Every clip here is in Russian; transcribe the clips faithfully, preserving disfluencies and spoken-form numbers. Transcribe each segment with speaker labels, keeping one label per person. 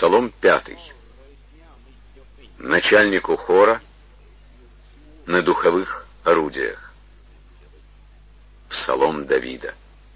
Speaker 1: Псалом пятый. Начальнику хора на духовых орудиях. Псалом Давида.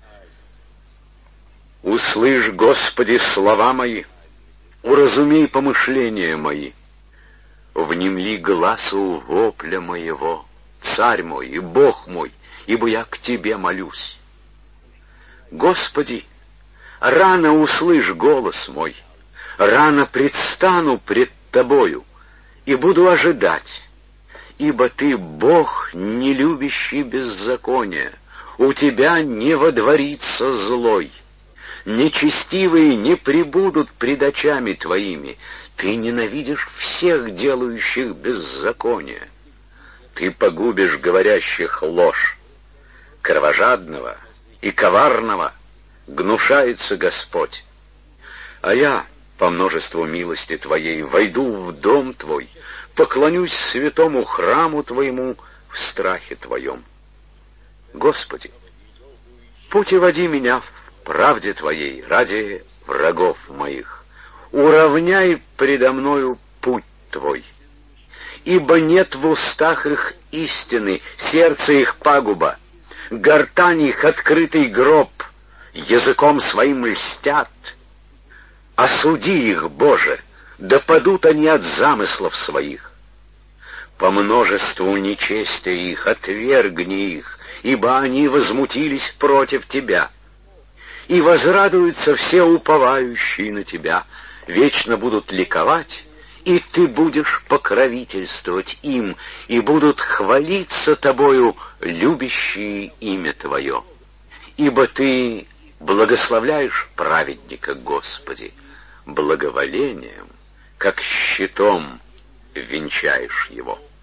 Speaker 1: «Услышь, Господи, слова мои, уразумей помышления мои, внемли глазу вопля моего, Царь мой и Бог мой, ибо я к Тебе молюсь. Господи, рано услышь голос мой, рано предстану пред Тобою и буду ожидать, ибо Ты Бог, не любящий беззакония, у Тебя не водворится злой. Нечестивые не пребудут пред очами Твоими, Ты ненавидишь всех, делающих беззаконие. Ты погубишь говорящих ложь. Кровожадного и коварного гнушается Господь. А я, по множеству милости Твоей, войду в дом Твой, поклонюсь святому храму Твоему в страхе Твоем. Господи, путеводи меня в правде Твоей ради врагов моих, уравняй предо мною путь Твой. Ибо нет в устах их истины, сердце их пагуба, гортань их открытый гроб, языком своим льстят. Осуди их, Боже, да падут они от замыслов своих. По множеству нечестия их отвергни их, ибо они возмутились против Тебя. И возрадуются все уповающие на Тебя, вечно будут ликовать, и Ты будешь покровительствовать им, и будут хвалиться Тобою любящие имя Твое. Ибо Ты благословляешь праведника, Господи, благоволением, как щитом венчаешь его.